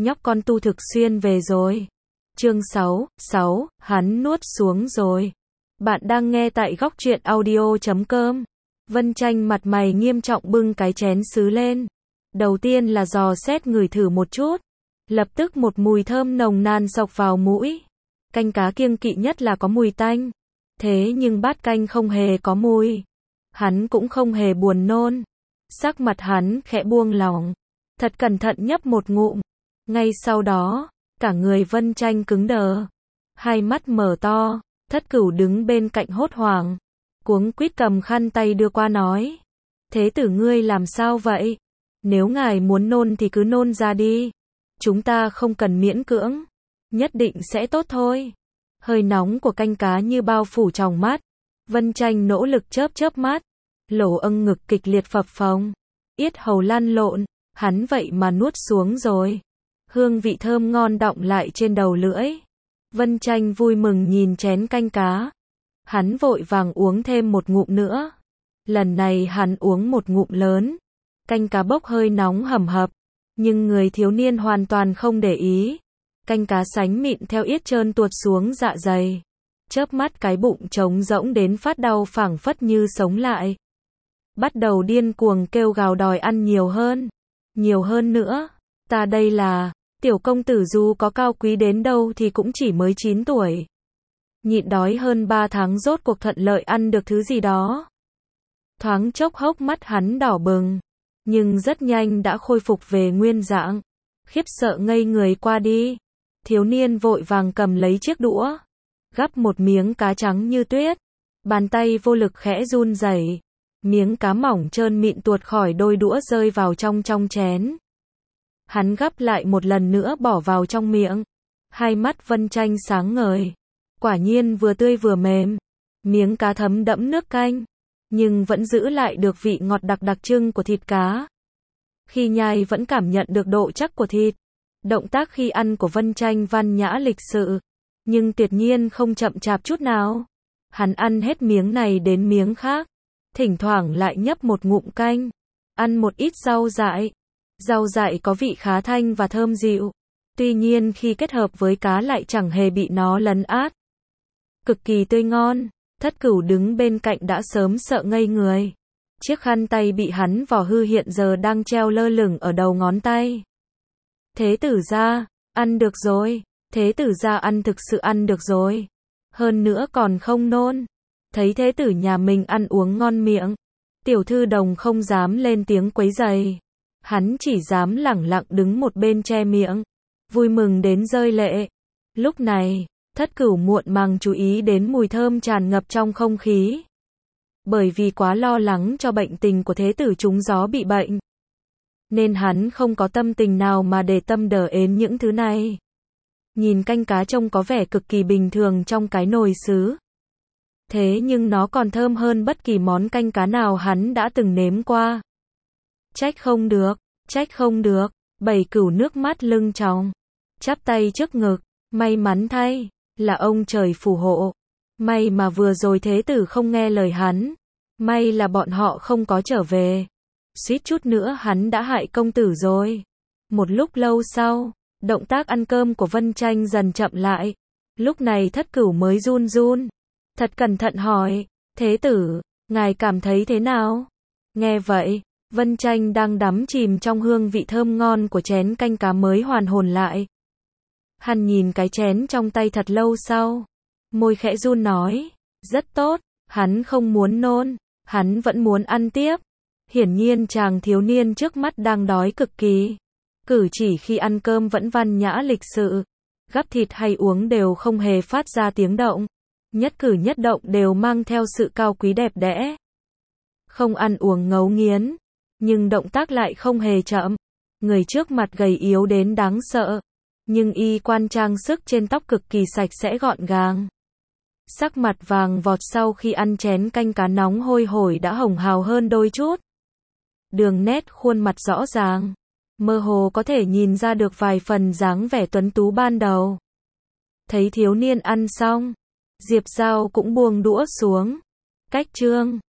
nhóc con tu thực xuyên về rồi. Chương 6, hắn nuốt xuống rồi. Bạn đang nghe tại góc truyện audio.com. Vân Tranh mặt mày nghiêm trọng bưng cái chén sứ lên. Đầu tiên là dò xét ngửi thử một chút. Lập tức một mùi thơm nồng nàn xộc vào mũi. Canh cá kiêng kỵ nhất là có mùi tanh. Thế nhưng bát canh không hề có mùi. Hắn cũng không hề buồn nôn. Sắc mặt hắn khẽ buông lỏng. Thật cẩn thận nhấp một ngụm. Ngay sau đó, cả người Vân Tranh cứng đờ. Hai mắt mở to, Thất Cửu đứng bên cạnh hốt hoảng. Cuống quýt cầm khăn tay đưa qua nói. Thế tử ngươi làm sao vậy? Nếu ngài muốn nôn thì cứ nôn ra đi. Chúng ta không cần miễn cưỡng. Nhất định sẽ tốt thôi. Hơi nóng của canh cá như bao phủ trong mắt. Vân Tranh nỗ lực chớp mắt. Lỗ âng ngực kịch liệt phập phồng. Yết hầu lăn lộn. Hắn vậy mà nuốt xuống rồi. Hương vị thơm ngon đọng lại trên đầu lưỡi. Vân Tranh vui mừng nhìn chén canh cá. Hắn vội vàng uống thêm một ngụm nữa. Lần này hắn uống một ngụm lớn. Canh cá bốc hơi nóng hầm hập. Nhưng người thiếu niên hoàn toàn không để ý. Canh cá sánh mịn theo yết trơn tuột xuống dạ dày. Chớp mắt cái bụng trống rỗng đến phát đau phảng phất như sống lại. Bắt đầu điên cuồng kêu gào đòi ăn nhiều hơn. Nhiều hơn nữa. Ta đây là, tiểu công tử dù có cao quý đến đâu thì cũng chỉ mới 9 tuổi. Nhịn đói hơn 3 tháng rốt cuộc thuận lợi ăn được thứ gì đó. Thoáng chốc hốc mắt hắn đỏ bừng. Nhưng rất nhanh đã khôi phục về nguyên dạng. Khiếp sợ ngây người qua đi. Thiếu niên vội vàng cầm lấy chiếc đũa. Gắp một miếng cá trắng như tuyết. Bàn tay vô lực khẽ run rẩy. Miếng cá mỏng trơn mịn tuột khỏi đôi đũa rơi vào trong chén. Hắn gắp lại một lần nữa bỏ vào trong miệng. Hai mắt Vân Tranh sáng ngời. Quả nhiên vừa tươi vừa mềm. Miếng cá thấm đẫm nước canh. Nhưng vẫn giữ lại được vị ngọt đặc trưng của thịt cá. Khi nhai vẫn cảm nhận được độ chắc của thịt. Động tác khi ăn của Vân Tranh văn nhã lịch sự. Nhưng tuyệt nhiên không chậm chạp chút nào. Hắn ăn hết miếng này đến miếng khác. Thỉnh thoảng lại nhấp một ngụm canh. Ăn một ít rau dại. Rau dại có vị khá thanh và thơm dịu. Tuy nhiên khi kết hợp với cá lại chẳng hề bị nó lấn át. Cực kỳ tươi ngon. Thất Cửu đứng bên cạnh đã sớm sợ ngây người. Chiếc khăn tay bị hắn vò hư hiện giờ đang treo lơ lửng ở đầu ngón tay. Thế tử gia, ăn được rồi. Thế tử gia ăn thực sự ăn được rồi. Hơn nữa còn không nôn. Thấy thế tử nhà mình ăn uống ngon miệng. Tiểu thư đồng không dám lên tiếng quấy rầy. Hắn chỉ dám lẳng lặng đứng một bên che miệng. Vui mừng đến rơi lệ. Lúc này, Thất Cửu muộn màng chú ý đến mùi thơm tràn ngập trong không khí. Bởi vì quá lo lắng cho bệnh tình của thế tử trúng gió bị bệnh. Nên hắn không có tâm tình nào mà để tâm đờ ến những thứ này. Nhìn canh cá trông có vẻ cực kỳ bình thường trong cái nồi sứ. Thế nhưng nó còn thơm hơn bất kỳ món canh cá nào hắn đã từng nếm qua. Trách không được, Bảy Cửu nước mắt lưng tròng. Chắp tay trước ngực, may mắn thay, là ông trời phù hộ. May mà vừa rồi thế tử không nghe lời hắn. May là bọn họ không có trở về. Suýt chút nữa hắn đã hại công tử rồi. Một lúc lâu sau, động tác ăn cơm của Vân Tranh dần chậm lại. Lúc này Thất Cửu mới run run. Thật cẩn thận hỏi, thế tử, ngài cảm thấy thế nào? Nghe vậy, Vân Tranh đang đắm chìm trong hương vị thơm ngon của chén canh cá mới hoàn hồn lại. Hắn nhìn cái chén trong tay thật lâu sau. Môi khẽ run nói, rất tốt, hắn không muốn nôn, hắn vẫn muốn ăn tiếp. Hiển nhiên chàng thiếu niên trước mắt đang đói cực kỳ. Cử chỉ khi ăn cơm vẫn văn nhã lịch sự. Gắp thịt hay uống đều không hề phát ra tiếng động. Nhất cử nhất động đều mang theo sự cao quý đẹp đẽ. Không ăn uống ngấu nghiến. Nhưng động tác lại không hề chậm. Người trước mặt gầy yếu đến đáng sợ. Nhưng y quan trang sức trên tóc cực kỳ sạch sẽ gọn gàng. Sắc mặt vàng vọt sau khi ăn chén canh cá nóng hôi hổi đã hồng hào hơn đôi chút. Đường nét khuôn mặt rõ ràng. Mơ hồ có thể nhìn ra được vài phần dáng vẻ tuấn tú ban đầu. Thấy thiếu niên ăn xong, Diệp Giao cũng buông đũa xuống. Cách chương